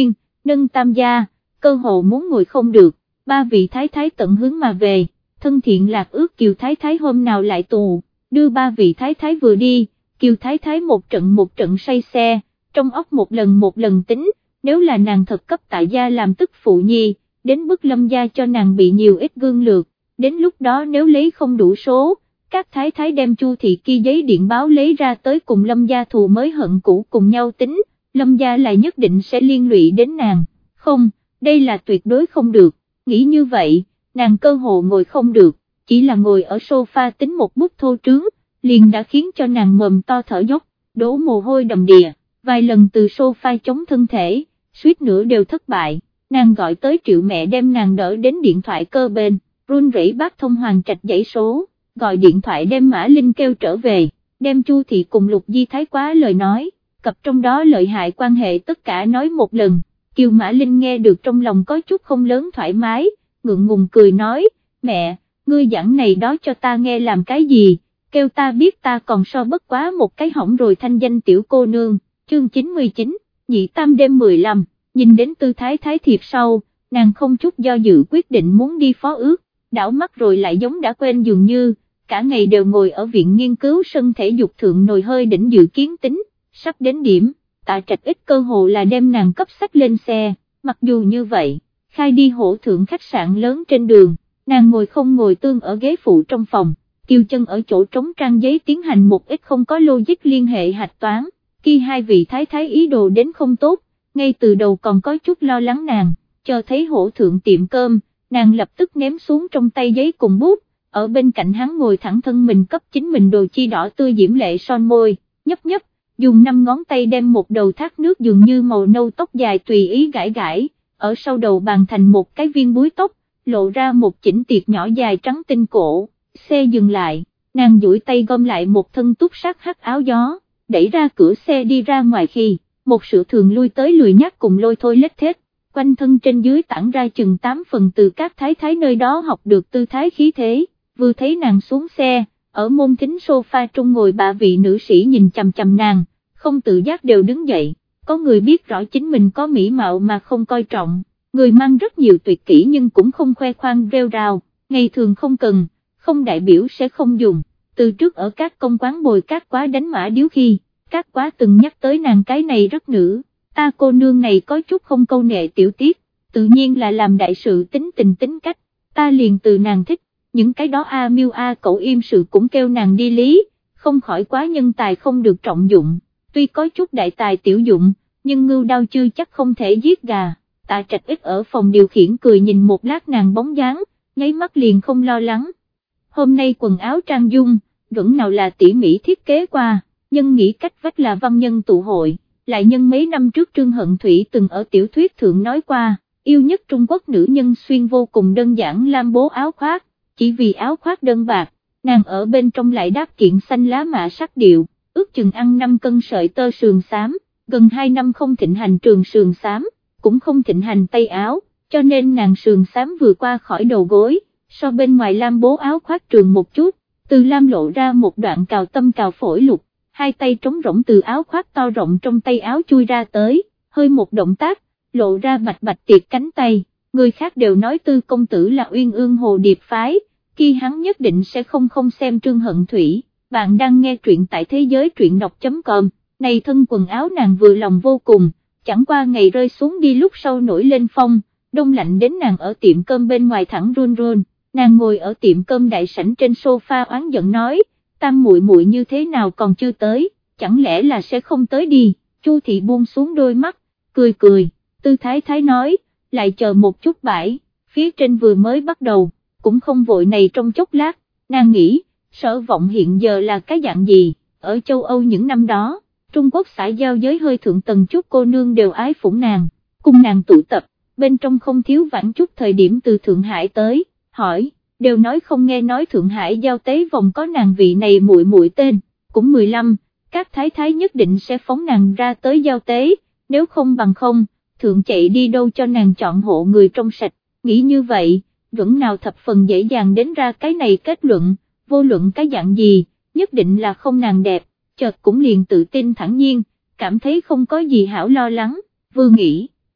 nâng tam gia, cơ hồ muốn ngồi không được, ba vị thái thái tận hướng mà về, thân thiện Lạc ước Kiều thái thái hôm nào lại tù, đưa ba vị thái thái vừa đi, Kiều thái thái một trận một trận say xe, trong óc một lần một lần tính, nếu là nàng thật cấp tại gia làm tức phụ nhi, đến bức Lâm gia cho nàng bị nhiều ít gương lược, đến lúc đó nếu lấy không đủ số, các thái thái đem Chu thị kia giấy điện báo lấy ra tới cùng Lâm gia thù mới hận cũ cùng nhau tính, Lâm gia lại nhất định sẽ liên lụy đến nàng, không, đây là tuyệt đối không được, nghĩ như vậy, nàng cơ hồ ngồi không được, chỉ là ngồi ở sofa tính một bút thô trướng, liền đã khiến cho nàng mồm to thở dốc, đổ mồ hôi đầm đìa, vài lần từ sofa chống thân thể, suýt nữa đều thất bại, nàng gọi tới Triệu mẹ đem nàng đỡ đến điện thoại cơ bên, run rẩy bác thông Hoàng Trạch dãy số, gọi điện thoại đem Mã Linh kêu trở về, đem Chu thị cùng Lục Di Thái quá lời nói, cặp trong đó lợi hại quan hệ tất cả nói một lần, Kiều Mã Linh nghe được trong lòng có chút không lớn thoải mái, ngượng ngùng cười nói, mẹ, ngươi giảng này đó cho ta nghe làm cái gì, kêu ta biết ta còn so bất quá một cái hỏng rồi thanh danh tiểu cô nương, chương chín mươi chín, nhị tam đêm mười lăm, nhìn đến tư thái thái thiệp sau, nàng không chút do dự quyết định muốn đi phó ước, đảo mắt rồi lại giống đã quên dường như, cả ngày đều ngồi ở viện nghiên cứu sân thể dục thượng nồi hơi đỉnh dự kiến tính, sắp đến điểm, Tạ Trạch ít cơ hồ là đem nàng cấp sách lên xe, mặc dù như vậy, khai đi hổ thượng khách sạn lớn trên đường, nàng ngồi không ngồi tương ở ghế phụ trong phòng, Kiều Chân ở chỗ trống trang giấy tiến hành một ít không có logic liên hệ hạch toán, khi hai vị thái thái ý đồ đến không tốt, ngay từ đầu còn có chút lo lắng nàng, chờ thấy hổ thượng tiệm cơm, nàng lập tức ném xuống trong tay giấy cùng bút, ở bên cạnh hắn ngồi thẳng thân mình cấp chính mình đồ chi đỏ tươi diễm lệ son môi, nhấp nhấp, dùng năm ngón tay đem một đầu thác nước dường như màu nâu tóc dài tùy ý gãi gãi, ở sau đầu bàn thành một cái viên búi tóc, lộ ra một chỉnh tiệt nhỏ dài trắng tinh cổ, xe dừng lại, nàng duỗi tay gom lại một thân túc sắc hắc áo gió, đẩy ra cửa xe đi ra ngoài khi, một sự thường lui tới lười nhác cùng lôi thôi lết thết, quanh thân trên dưới tản ra chừng tám phần từ các thái thái nơi đó học được tư thái khí thế, vừa thấy nàng xuống xe, ở môn thính sofa trung ngồi bà vị nữ sĩ nhìn chằm chằm nàng, không tự giác đều đứng dậy, có người biết rõ chính mình có mỹ mạo mà không coi trọng, người mang rất nhiều tuyệt kỹ nhưng cũng không khoe khoang rêu rao, ngày thường không cần, không đại biểu sẽ không dùng, từ trước ở các công quán bồi các quá đánh mã điếu khi, các quá từng nhắc tới nàng cái này rất nữ, ta cô nương này có chút không câu nệ tiểu tiết, tự nhiên là làm đại sự tính tình tính cách, ta liền từ nàng thích, những cái đó a miêu a cậu im sự cũng kêu nàng đi lý, không khỏi quá nhân tài không được trọng dụng, tuy có chút đại tài tiểu dụng, nhưng ngưu đao chưa chắc không thể giết gà, Tạ Trạch ít ở phòng điều khiển cười nhìn một lát nàng bóng dáng, nháy mắt liền không lo lắng, hôm nay quần áo trang dung, vẫn nào là tỉ mỉ thiết kế qua, nhân nghĩ cách vách là văn nhân tụ hội, lại nhân mấy năm trước Trương Hận Thủy từng ở tiểu thuyết thượng nói qua, yêu nhất Trung Quốc nữ nhân xuyên vô cùng đơn giản lam bố áo khoác, chỉ vì áo khoác đơn bạc, nàng ở bên trong lại đáp kiện xanh lá mạ sắc điệu, ước chừng ăn năm cân sợi tơ sườn xám, gần hai năm không thịnh hành trường sườn xám, cũng không thịnh hành tay áo, cho nên nàng sườn xám vừa qua khỏi đầu gối, so bên ngoài lam bố áo khoác trường một chút, từ lam lộ ra một đoạn cào tâm cào phổi lục, hai tay trống rỗng từ áo khoác to rộng trong tay áo chui ra tới, hơi một động tác, lộ ra bạch bạch tiệt cánh tay, người khác đều nói Tư công tử là uyên ương hồ điệp phái, khi hắn nhất định sẽ không không xem Trương Hận Thủy, bạn đang nghe truyện tại thế giới truyện đọc.com, này thân quần áo nàng vừa lòng vô cùng, chẳng qua ngày rơi xuống đi lúc sau nổi lên phong, đông lạnh đến nàng ở tiệm cơm bên ngoài thẳng run run, nàng ngồi ở tiệm cơm đại sảnh trên sofa oán giận nói, tam muội muội như thế nào còn chưa tới, chẳng lẽ là sẽ không tới đi, Chu thị buông xuống đôi mắt, cười cười, Tư thái thái nói, lại chờ một chút bãi, phía trên vừa mới bắt đầu, cũng không vội này trong chốc lát, nàng nghĩ, Sở Vọng hiện giờ là cái dạng gì, ở châu Âu những năm đó, Trung Quốc xã giao giới hơi thượng tầng chút cô nương đều ái phủng nàng, cùng nàng tụ tập, bên trong không thiếu vãn chút thời điểm từ Thượng Hải tới, hỏi, đều nói không nghe nói Thượng Hải giao tế vòng có nàng vị này muội muội tên, cũng mười lăm, các thái thái nhất định sẽ phóng nàng ra tới giao tế, nếu không bằng không, Thượng chạy đi đâu cho nàng chọn hộ người trong sạch, nghĩ như vậy, vẫn nào thập phần dễ dàng đến ra cái này kết luận, vô luận cái dạng gì, nhất định là không nàng đẹp, chợt cũng liền tự tin thẳng nhiên, cảm thấy không có gì hảo lo lắng, vừa nghĩ,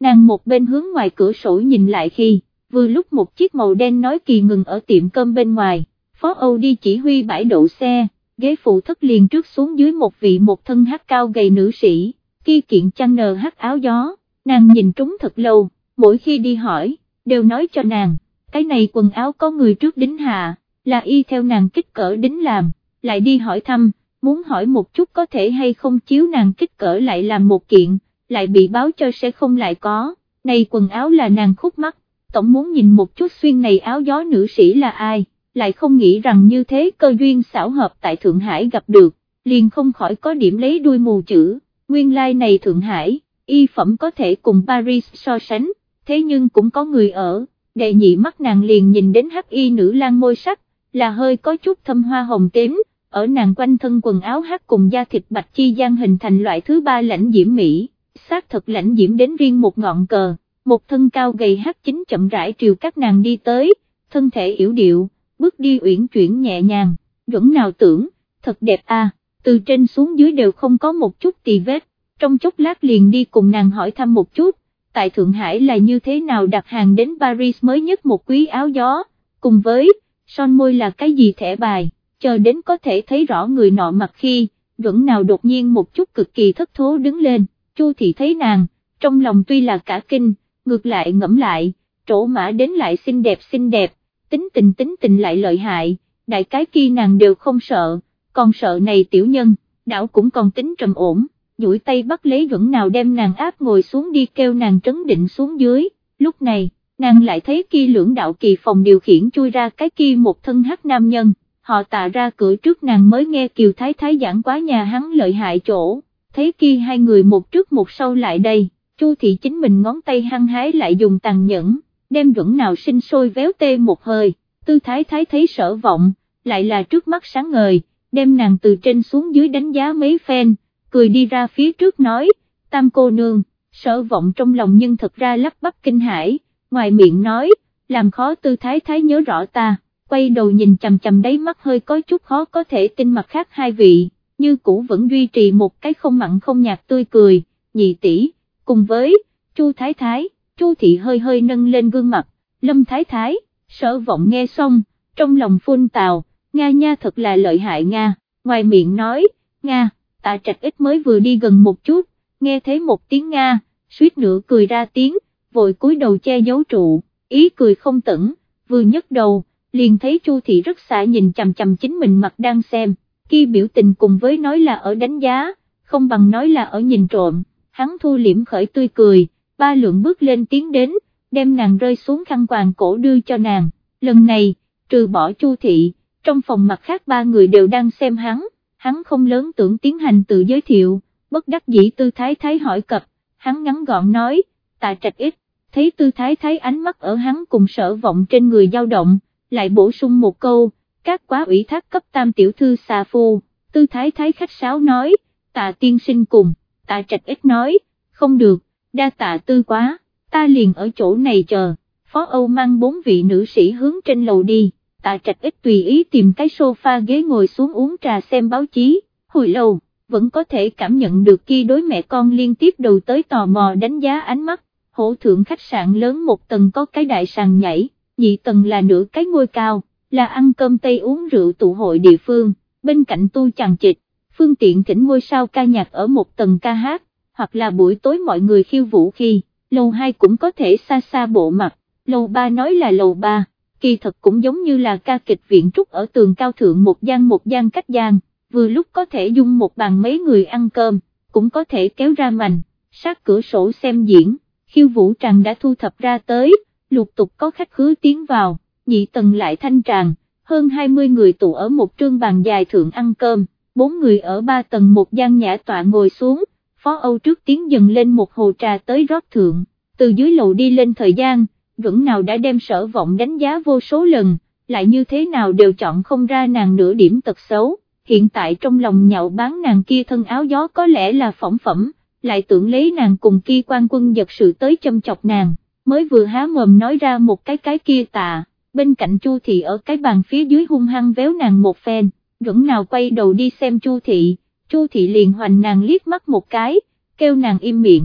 nàng một bên hướng ngoài cửa sổ nhìn lại khi, vừa lúc một chiếc màu đen nói kỳ ngừng ở tiệm cơm bên ngoài, Phó Âu đi chỉ huy bãi đậu xe, ghế phụ thất liền trước xuống dưới một vị một thân hát cao gầy nữ sĩ, kia kiện chăn nờ hát áo gió, nàng nhìn trúng thật lâu, mỗi khi đi hỏi, đều nói cho nàng, cái này quần áo có người trước đính hạ, là y theo nàng kích cỡ đính làm, lại đi hỏi thăm, muốn hỏi một chút có thể hay không chiếu nàng kích cỡ lại làm một kiện, lại bị báo cho sẽ không lại có, này quần áo là nàng khúc mắc, tổng muốn nhìn một chút xuyên này áo gió nữ sĩ là ai, lại không nghĩ rằng như thế cơ duyên xảo hợp tại Thượng Hải gặp được, liền không khỏi có điểm lấy đuôi mù chữ, nguyên lai like này Thượng Hải, y phẩm có thể cùng Paris so sánh, thế nhưng cũng có người ở, đệ nhị mắt nàng liền nhìn đến hắc y nữ lang môi sắc, là hơi có chút thâm hoa hồng tím, ở nàng quanh thân quần áo hắc cùng da thịt bạch chi gian hình thành loại thứ ba lãnh diễm mỹ, xác thật lãnh diễm đến riêng một ngọn cờ, một thân cao gầy hắc chính chậm rãi triều các nàng đi tới, thân thể yểu điệu, bước đi uyển chuyển nhẹ nhàng, Duẩn nào tưởng, thật đẹp à, từ trên xuống dưới đều không có một chút tì vết, trong chốc lát liền đi cùng nàng hỏi thăm một chút, tại Thượng Hải là như thế nào đặt hàng đến Paris mới nhất một quý áo gió, cùng với, son môi là cái gì thẻ bài, chờ đến có thể thấy rõ người nọ mặt khi, Duẩn nào đột nhiên một chút cực kỳ thất thố đứng lên, Chu thị thấy nàng, trong lòng tuy là cả kinh, ngược lại ngẫm lại, trổ mã đến lại xinh đẹp xinh đẹp, tính tình tính tình lại lợi hại, đại cái kia nàng đều không sợ, còn sợ này tiểu nhân, đảo cũng còn tính trầm ổn, duỗi tay bắt lấy Duẩn nào đem nàng áp ngồi xuống đi kêu nàng trấn định xuống dưới, lúc này, nàng lại thấy kia lưỡng đạo kỳ phòng điều khiển chui ra cái kia một thân hắc nam nhân, họ tạ ra cửa trước nàng mới nghe Kiều Thái Thái giảng quá nhà hắn lợi hại chỗ, thấy kia hai người một trước một sau lại đây, Chu thị chính mình ngón tay hăng hái lại dùng tàn nhẫn, đem Duẩn nào sinh sôi véo tê một hơi, Tư Thái Thái thấy Sở Vọng, lại là trước mắt sáng ngời, đem nàng từ trên xuống dưới đánh giá mấy phen, cười đi ra phía trước nói, Tam cô nương, Sở Vọng trong lòng nhưng thật ra lắp bắp kinh hãi, ngoài miệng nói, làm khó Tư Thái Thái nhớ rõ ta, quay đầu nhìn chằm chằm đáy mắt hơi có chút khó có thể tin mặt khác hai vị, như cũ vẫn duy trì một cái không mặn không nhạt tươi cười, nhị tỷ, cùng với, Chu Thái Thái, Chu thị hơi hơi nâng lên gương mặt, Lâm Thái Thái, Sở Vọng nghe xong, trong lòng phun tào, Nga nha thật là lợi hại Nga, ngoài miệng nói, Nga, Tạ Trạch ít mới vừa đi gần một chút, nghe thấy một tiếng Nga, suýt nữa cười ra tiếng, vội cúi đầu che giấu trụ, ý cười không tẩn, vừa nhấc đầu, liền thấy Chu thị rất xạ nhìn chằm chằm chính mình mặt đang xem, kia biểu tình cùng với nói là ở đánh giá, không bằng nói là ở nhìn trộm, hắn thu liễm khởi tươi cười, ba lượng bước lên tiến đến, đem nàng rơi xuống khăn quàng cổ đưa cho nàng, lần này, trừ bỏ Chu thị, trong phòng mặt khác ba người đều đang xem hắn, hắn không lớn tưởng tiến hành tự giới thiệu, bất đắc dĩ Tư Thái Thái hỏi cập, hắn ngắn gọn nói, Tạ Trạch ít, thấy Tư Thái Thái ánh mắt ở hắn cùng Sở Vọng trên người dao động, lại bổ sung một câu, các quá ủy thác cấp tam tiểu thư xà phu, Tư Thái Thái khách sáo nói, Tạ tiên sinh cùng, Tạ Trạch ít nói, không được, đa tạ Tư quá, ta liền ở chỗ này chờ, Phó Âu mang bốn vị nữ sĩ hướng trên lầu đi, Tạ Trạch ít tùy ý tìm cái sofa ghế ngồi xuống uống trà xem báo chí, hồi lâu, vẫn có thể cảm nhận được khi đối mẹ con liên tiếp đầu tới tò mò đánh giá ánh mắt, hổ thượng khách sạn lớn một tầng có cái đại sàn nhảy, nhị tầng là nửa cái ngôi cao, là ăn cơm tây uống rượu tụ hội địa phương, bên cạnh tu chằng chịt, phương tiện thỉnh ngôi sao ca nhạc ở một tầng ca hát, hoặc là buổi tối mọi người khiêu vũ khi, lầu hai cũng có thể xa xa bộ mặt, lầu ba nói là lầu ba, kỳ thật cũng giống như là ca kịch viện trúc ở tường cao thượng một gian một gian cách gian, vừa lúc có thể dung một bàn mấy người ăn cơm, cũng có thể kéo ra mành, sát cửa sổ xem diễn, khiêu vũ tràng đã thu thập ra tới, lục tục có khách khứa tiến vào, nhị tầng lại thanh tràng, hơn hai mươi người tụ ở một trương bàn dài thượng ăn cơm, bốn người ở ba tầng một gian nhã tọa ngồi xuống, Phó Âu trước tiến dần lên một hồ trà tới rót thượng, từ dưới lầu đi lên thời gian, Duẩn nào đã đem Sở Vọng đánh giá vô số lần, lại như thế nào đều chọn không ra nàng nửa điểm tật xấu, hiện tại trong lòng nhạo bán nàng kia thân áo gió có lẽ là phỏng phẩm, lại tưởng lấy nàng cùng kia quan quân giật sự tới châm chọc nàng, mới vừa há mồm nói ra một cái cái kia tạ, bên cạnh Chu thị ở cái bàn phía dưới hung hăng véo nàng một phen, Duẩn nào quay đầu đi xem Chu thị, Chu thị liền hoành nàng liếc mắt một cái, kêu nàng im miệng,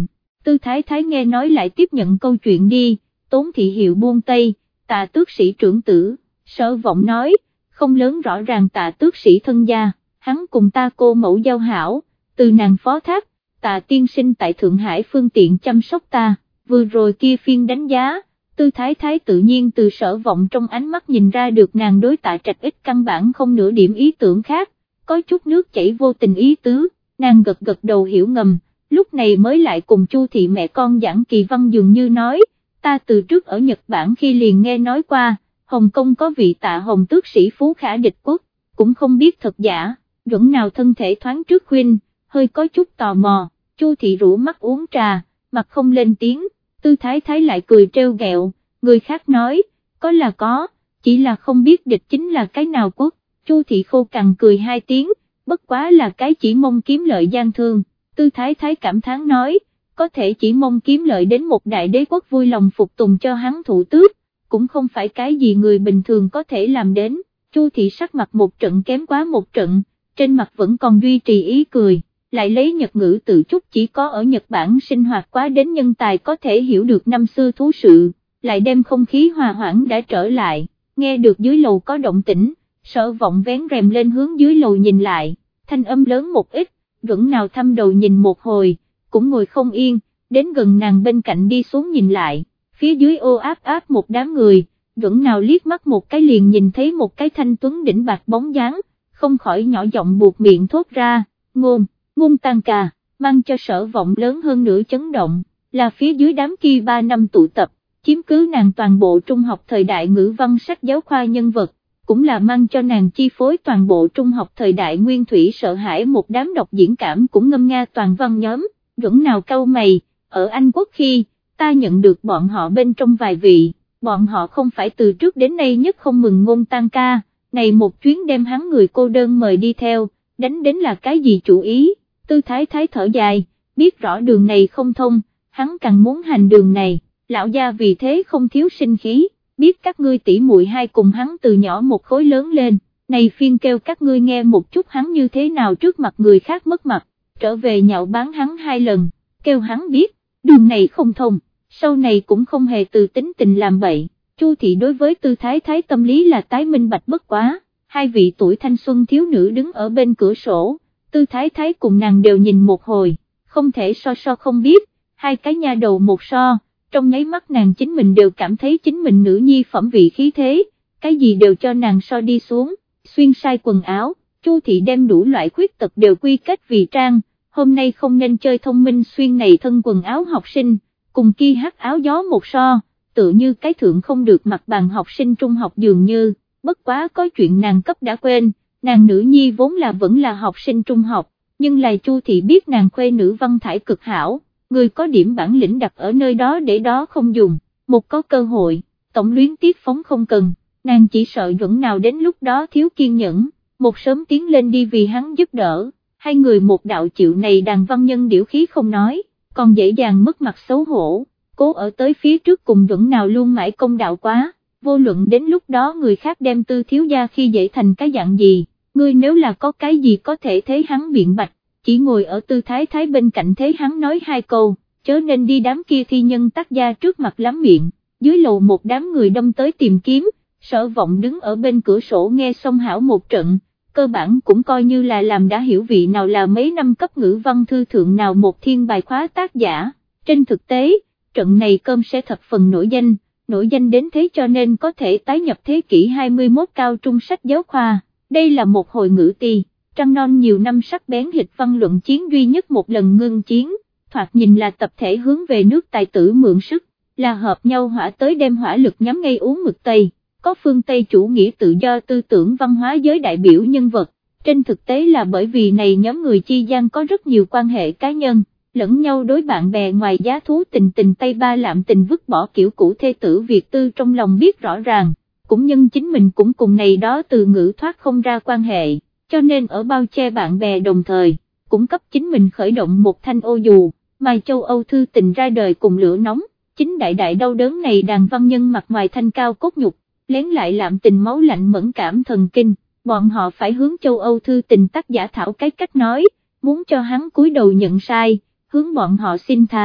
Tư Thái Thái nghe nói lại tiếp nhận câu chuyện đi, Tốn thị hiệu buông tay, Tạ tước sĩ trưởng tử, Sở Vọng nói, không lớn rõ ràng Tạ tước sĩ thân gia, hắn cùng ta cô mẫu giao hảo, từ nàng phó thác, Tạ tiên sinh tại Thượng Hải phương tiện chăm sóc ta, vừa rồi kia phiên đánh giá, Tư Thái Thái tự nhiên từ Sở Vọng trong ánh mắt nhìn ra được nàng đối Tạ Trạch ít căn bản không nửa điểm ý tưởng khác, có chút nước chảy vô tình ý tứ, nàng gật gật đầu hiểu ngầm, lúc này mới lại cùng Chu thị mẹ con giảng kỳ văn dường như nói, ta từ trước ở Nhật Bản khi liền nghe nói qua, Hồng Kông có vị Tạ Hồng tước sĩ phú khả địch quốc, cũng không biết thật giả, Duẩn nào thân thể thoáng trước khuyên, hơi có chút tò mò, Chu thị rũ mắt uống trà, mặt không lên tiếng, Tư Thái Thái lại cười trêu ghẹo, người khác nói, có là có, chỉ là không biết địch chính là cái nào quốc, Chu thị khô cằn cười hai tiếng, bất quá là cái chỉ mong kiếm lợi gian thương, Tư Thái Thái cảm thán nói, có thể chỉ mong kiếm lợi đến một đại đế quốc vui lòng phục tùng cho hắn thụ tước, cũng không phải cái gì người bình thường có thể làm đến, Chu thị sắc mặt một trận kém quá một trận, trên mặt vẫn còn duy trì ý cười, lại lấy Nhật ngữ tự chút chỉ có ở Nhật Bản sinh hoạt quá đến nhân tài có thể hiểu được năm xưa thú sự, lại đem không khí hòa hoãn đã trở lại, nghe được dưới lầu có động tĩnh, Sở Vọng vén rèm lên hướng dưới lầu nhìn lại, thanh âm lớn một ít, Duẩn nào thăm đầu nhìn một hồi, cũng ngồi không yên, đến gần nàng bên cạnh đi xuống nhìn lại, phía dưới ô áp áp một đám người, Duẩn nào liếc mắt một cái liền nhìn thấy một cái thanh tuấn đỉnh bạc bóng dáng, không khỏi nhỏ giọng buột miệng thốt ra, ngôn, ngôn tăng ca, mang cho Sở Vọng lớn hơn nữa chấn động, là phía dưới đám kia ba năm tụ tập, chiếm cứ nàng toàn bộ trung học thời đại ngữ văn sách giáo khoa nhân vật, cũng là mang cho nàng chi phối toàn bộ trung học thời đại nguyên thủy sợ hãi một đám độc diễn cảm cũng ngâm nga toàn văn nhóm, Duẩn nào cau mày, ở Anh Quốc khi, ta nhận được bọn họ bên trong vài vị, bọn họ không phải từ trước đến nay nhất không mừng ngôn tăng ca, này một chuyến đem hắn người cô đơn mời đi theo, đánh đến là cái gì chủ ý, Tư Thái Thái thở dài, biết rõ đường này không thông, hắn càng muốn hành đường này, lão gia vì thế không thiếu sinh khí, biết các ngươi tỷ muội hai cùng hắn từ nhỏ một khối lớn lên, này phiên kêu các ngươi nghe một chút hắn như thế nào trước mặt người khác mất mặt, trở về nhạo báng hắn hai lần, kêu hắn biết, đường này không thông, sau này cũng không hề từ tính tình làm bậy. Chu thị đối với Tư Thái Thái tâm lý là tái minh bạch bất quá, hai vị tuổi thanh xuân thiếu nữ đứng ở bên cửa sổ, Tư Thái Thái cùng nàng đều nhìn một hồi, không thể so so không biết, hai cái nha đầu một so, trong nháy mắt nàng chính mình đều cảm thấy chính mình nữ nhi phẩm vị khí thế, cái gì đều cho nàng so đi xuống, xuyên sai quần áo, Chu thị đem đủ loại khuyết tật đều quy kết vì trang, hôm nay không nên chơi thông minh xuyên này thân quần áo học sinh, cùng kia hắt áo gió một so, tự như cái thượng không được mặt bàn học sinh trung học dường như, bất quá có chuyện nàng cấp đã quên, nàng nữ nhi vốn là vẫn là học sinh trung học, nhưng là Chu thị biết nàng khuê nữ văn thải cực hảo, người có điểm bản lĩnh đặt ở nơi đó để đó không dùng, một có cơ hội, tổng luyến tiết phóng không cần, nàng chỉ sợ Duẩn nào đến lúc đó thiếu kiên nhẫn, một sớm tiến lên đi vì hắn giúp đỡ, hai người một đạo chịu này đàn văn nhân điểu khí không nói, còn dễ dàng mất mặt xấu hổ, cố ở tới phía trước cùng Duẩn nào luôn mãi công đạo quá, vô luận đến lúc đó người khác đem Tư thiếu gia khi dễ thành cái dạng gì, ngươi nếu là có cái gì có thể thấy hắn biện bạch, chỉ ngồi ở Tư Thái Thái bên cạnh thấy hắn nói hai câu, chớ nên đi đám kia thi nhân tác gia trước mặt lắm miệng, dưới lầu một đám người đâm tới tìm kiếm, Sở Vọng đứng ở bên cửa sổ nghe xong hảo một trận, cơ bản cũng coi như là làm đã hiểu vị nào là mấy năm cấp ngữ văn thư thượng nào một thiên bài khóa tác giả, trên thực tế, trận này cơm sẽ thập phần nổi danh, nổi danh đến thế cho nên có thể tái nhập thế kỷ hai mươi mốt cao trung sách giáo khoa, đây là một hồi ngữ ti. Trăng non nhiều năm sắc bén hịch văn luận chiến duy nhất một lần ngưng chiến, thoạt nhìn là tập thể hướng về nước tài tử mượn sức, là hợp nhau hỏa tới đem hỏa lực nhắm ngay uống mực Tây, có phương Tây chủ nghĩa tự do tư tưởng văn hóa giới đại biểu nhân vật, trên thực tế là bởi vì này nhóm người chi gian có rất nhiều quan hệ cá nhân, lẫn nhau đối bạn bè ngoài giá thú tình tình Tây ba lạm tình vứt bỏ kiểu cũ thê tử Việt tư trong lòng biết rõ ràng, cũng nhân chính mình cũng cùng này đó từ ngữ thoát không ra quan hệ. Cho nên ở bao che bạn bè đồng thời, cũng cấp chính mình khởi động một thanh ô dù, mà châu Âu thư tình ra đời cùng lửa nóng, chính đại đại đau đớn này đàn văn nhân mặt ngoài thanh cao cốt nhục, lén lại lạm tình máu lạnh mẫn cảm thần kinh, bọn họ phải hướng châu Âu thư tình tác giả thảo cái cách nói, muốn cho hắn cúi đầu nhận sai, hướng bọn họ xin tha,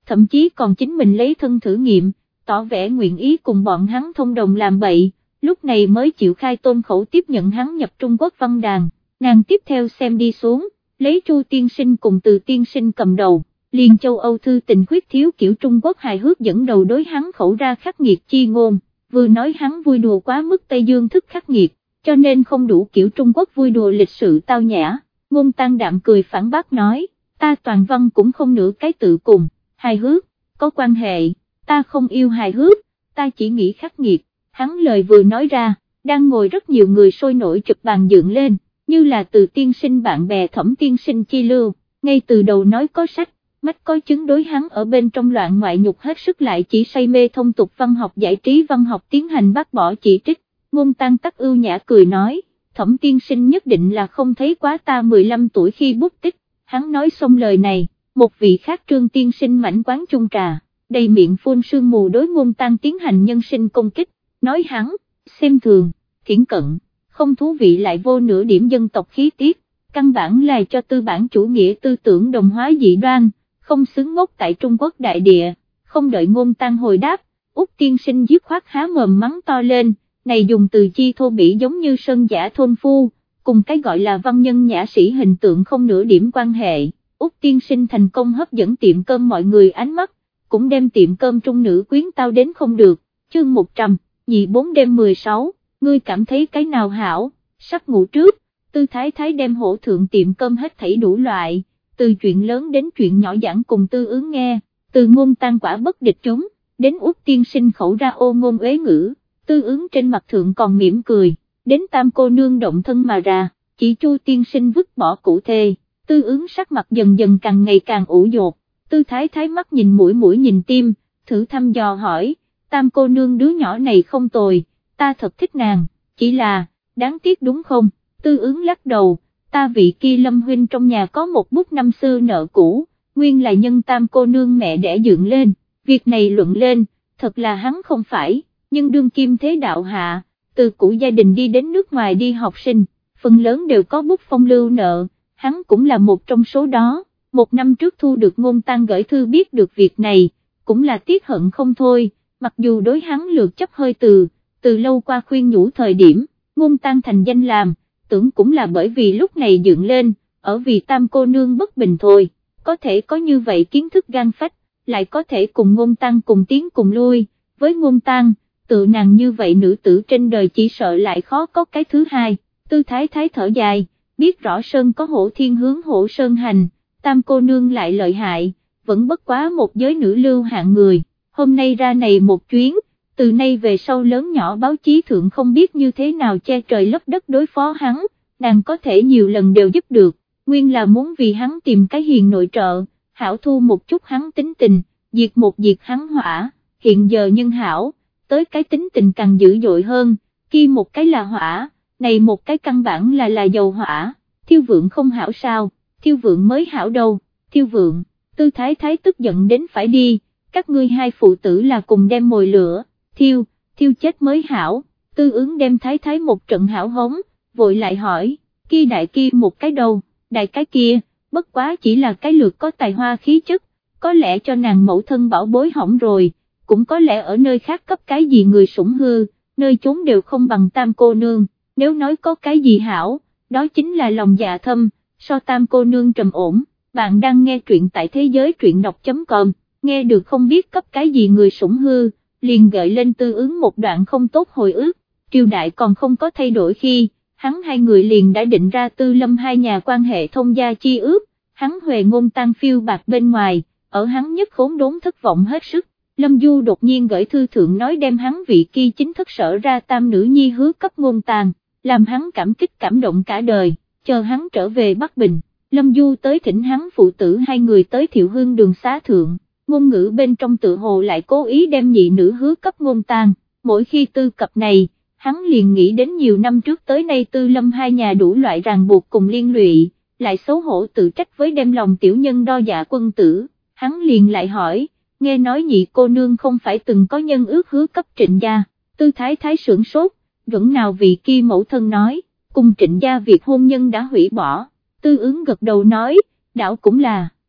thậm chí còn chính mình lấy thân thử nghiệm, tỏ vẻ nguyện ý cùng bọn hắn thông đồng làm bậy, lúc này mới chịu khai tôn khẩu tiếp nhận hắn nhập Trung Quốc văn đàn. Nàng tiếp theo xem đi xuống, lấy Chu tiên sinh cùng Từ tiên sinh cầm đầu, liền châu Âu thư tình khuyết thiếu kiểu Trung Quốc hài hước dẫn đầu đối hắn khẩu ra khắc nghiệt chi ngôn, vừa nói hắn vui đùa quá mức Tây Dương thức khắc nghiệt, cho nên không đủ kiểu Trung Quốc vui đùa lịch sự tao nhã. Ngôn Tăng đạm cười phản bác nói, ta toàn văn cũng không nửa cái tự cùng, hài hước, có quan hệ, ta không yêu hài hước, ta chỉ nghĩ khắc nghiệt. Hắn lời vừa nói ra, đang ngồi rất nhiều người sôi nổi chụp bàn dựng lên, như là Từ tiên sinh bạn bè Thẩm tiên sinh chi lưu, ngay từ đầu nói có sách, mắt có chứng đối hắn ở bên trong loạn ngoại nhục hết sức lại chỉ say mê thông tục văn học giải trí văn học tiến hành bác bỏ chỉ trích. Ngôn Tăng tắc ưu nhã cười nói, Thẩm tiên sinh nhất định là không thấy quá ta mười lăm tuổi khi bút tích. Hắn nói xong lời này, một vị khác Trương tiên sinh mảnh quán chung trà, đầy miệng phun sương mù đối Ngôn Tăng tiến hành nhân sinh công kích, nói hắn, xem thường, thiển cận, không thú vị lại vô nửa điểm dân tộc khí tiết, căn bản là cho tư bản chủ nghĩa tư tưởng đồng hóa dị đoan, không xứng ngốc tại Trung Quốc đại địa. Không đợi Ngôn Tăng hồi đáp, Úc tiên sinh dứt khoát há mồm mắng to lên, này dùng từ chi thô bỉ giống như sơn giả thôn phu, cùng cái gọi là văn nhân nhã sĩ hình tượng không nửa điểm quan hệ. Úc tiên sinh thành công hấp dẫn tiệm cơm mọi người ánh mắt, cũng đem tiệm cơm trung nữ quyến tao đến không được. Chương một trăm, nhị bốn đêm mười sáu, ngươi cảm thấy cái nào hảo, sắp ngủ trước. Tư Thái Thái đem hỗ thượng tiệm cơm hết thảy đủ loại, từ chuyện lớn đến chuyện nhỏ giảng cùng Tư Ứng nghe, từ Ngôn Tăng quả bất địch chúng, đến Úc tiên sinh khẩu ra ô ngôn uế ngữ, Tư Ứng trên mặt thượng còn mỉm cười, đến Tam cô nương động thân mà ra, chỉ Chu tiên sinh vứt bỏ cụ thề, Tư Ứng sắc mặt dần dần càng ngày càng ủ dột. Tư Thái Thái mắt nhìn mũi mũi nhìn tim, thử thăm dò hỏi, Tam cô nương đứa nhỏ này không tồi, ta thật thích nàng, chỉ là, đáng tiếc đúng không? Tư Ứng lắc đầu, ta vị kia Lâm huynh trong nhà có một bút năm xưa nợ cũ, nguyên là nhân Tam cô nương mẹ đẻ dựng lên, việc này luận lên, thật là hắn không phải, nhưng đương kim thế đạo hạ, từ cũ gia đình đi đến nước ngoài đi học sinh, phần lớn đều có bút phong lưu nợ, hắn cũng là một trong số đó. Một năm trước thu được Ngôn Tăng gửi thư biết được việc này, cũng là tiếc hận không thôi, mặc dù đối hắn lược chấp hơi từ, từ lâu qua khuyên nhủ thời điểm, Ngôn Tăng thành danh làm, tưởng cũng là bởi vì lúc này dựng lên, ở vì Tam cô nương bất bình thôi, có thể có như vậy kiến thức gan phách, lại có thể cùng Ngôn Tăng cùng tiến cùng lui, với Ngôn Tăng, tự nàng như vậy nữ tử trên đời chỉ sợ lại khó có cái thứ hai. Tư Thái Thái thở dài, biết rõ Sơn có hổ thiên hướng hổ Sơn hành, Tam cô nương lại lợi hại, vẫn bất quá một giới nữ lưu hạng người, hôm nay ra này một chuyến, từ nay về sau lớn nhỏ báo chí thượng không biết như thế nào che trời lấp đất đối phó hắn, nàng có thể nhiều lần đều giúp được, nguyên là muốn vì hắn tìm cái hiền nội trợ, hảo thu một chút hắn tính tình, diệt một diệt hắn hỏa, hiện giờ nhân hảo, tới cái tính tình càng dữ dội hơn, kia một cái là hỏa, này một cái căn bản là là dầu hỏa, Thiêu Vượng không hảo sao? Thiêu Vượng mới hảo đâu, Thiêu Vượng, Tư Thái Thái tức giận đến phải đi, các ngươi hai phụ tử là cùng đem mồi lửa, thiêu, thiêu chết mới hảo. Tư Ứng đem Thái Thái một trận hảo hống, vội lại hỏi, kia đại kia một cái đâu, đại cái kia, bất quá chỉ là cái lược có tài hoa khí chất, có lẽ cho nàng mẫu thân bảo bối hỏng rồi, cũng có lẽ ở nơi khác cấp cái gì người sủng hư, nơi chốn đều không bằng Tam cô nương, nếu nói có cái gì hảo, đó chính là lòng dạ thâm, so Tam cô nương trầm ổn. Bạn đang nghe truyện tại thế giới truyện đọc chấm com, nghe được không biết cấp cái gì người sủng hư, liền gợi lên Tư Ứng một đoạn không tốt hồi ức. Triều đại còn không có thay đổi khi, hắn hai người liền đã định ra Tư Lâm hai nhà quan hệ thông gia chi ước, hắn Huệ Ngôn Tăng phiêu bạc bên ngoài, ở hắn nhất khốn đốn thất vọng hết sức. Lâm Du đột nhiên gửi thư thượng nói đem hắn vị kia chính thức sở ra tam nữ nhi hứa cấp Ngôn Tăng, làm hắn cảm kích cảm động cả đời, chờ hắn trở về Bắc Bình. Lâm Du tới thỉnh hắn phụ tử hai người tới Thiệu Hương đường xá thượng, ngôn ngữ bên trong tự hồ lại cố ý đem nhị nữ hứa cấp Ngôn Tăng, mỗi khi tư cập này, hắn liền nghĩ đến nhiều năm trước tới nay Tư Lâm hai nhà đủ loại ràng buộc cùng liên lụy, lại xấu hổ tự trách với đem lòng tiểu nhân đo dạ quân tử, hắn liền lại hỏi, nghe nói nhị cô nương không phải từng có nhân ước hứa cấp Trịnh gia. Tư Thái Thái sửng sốt, vẫn nào vị kia mẫu thân nói, cùng Trịnh gia việc hôn nhân đã hủy bỏ. Tư Ứng gật đầu nói, đảo cũng là,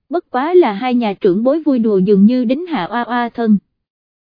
bất quá là hai nhà trưởng bối vui đùa dường như đính hạ oa oa thân.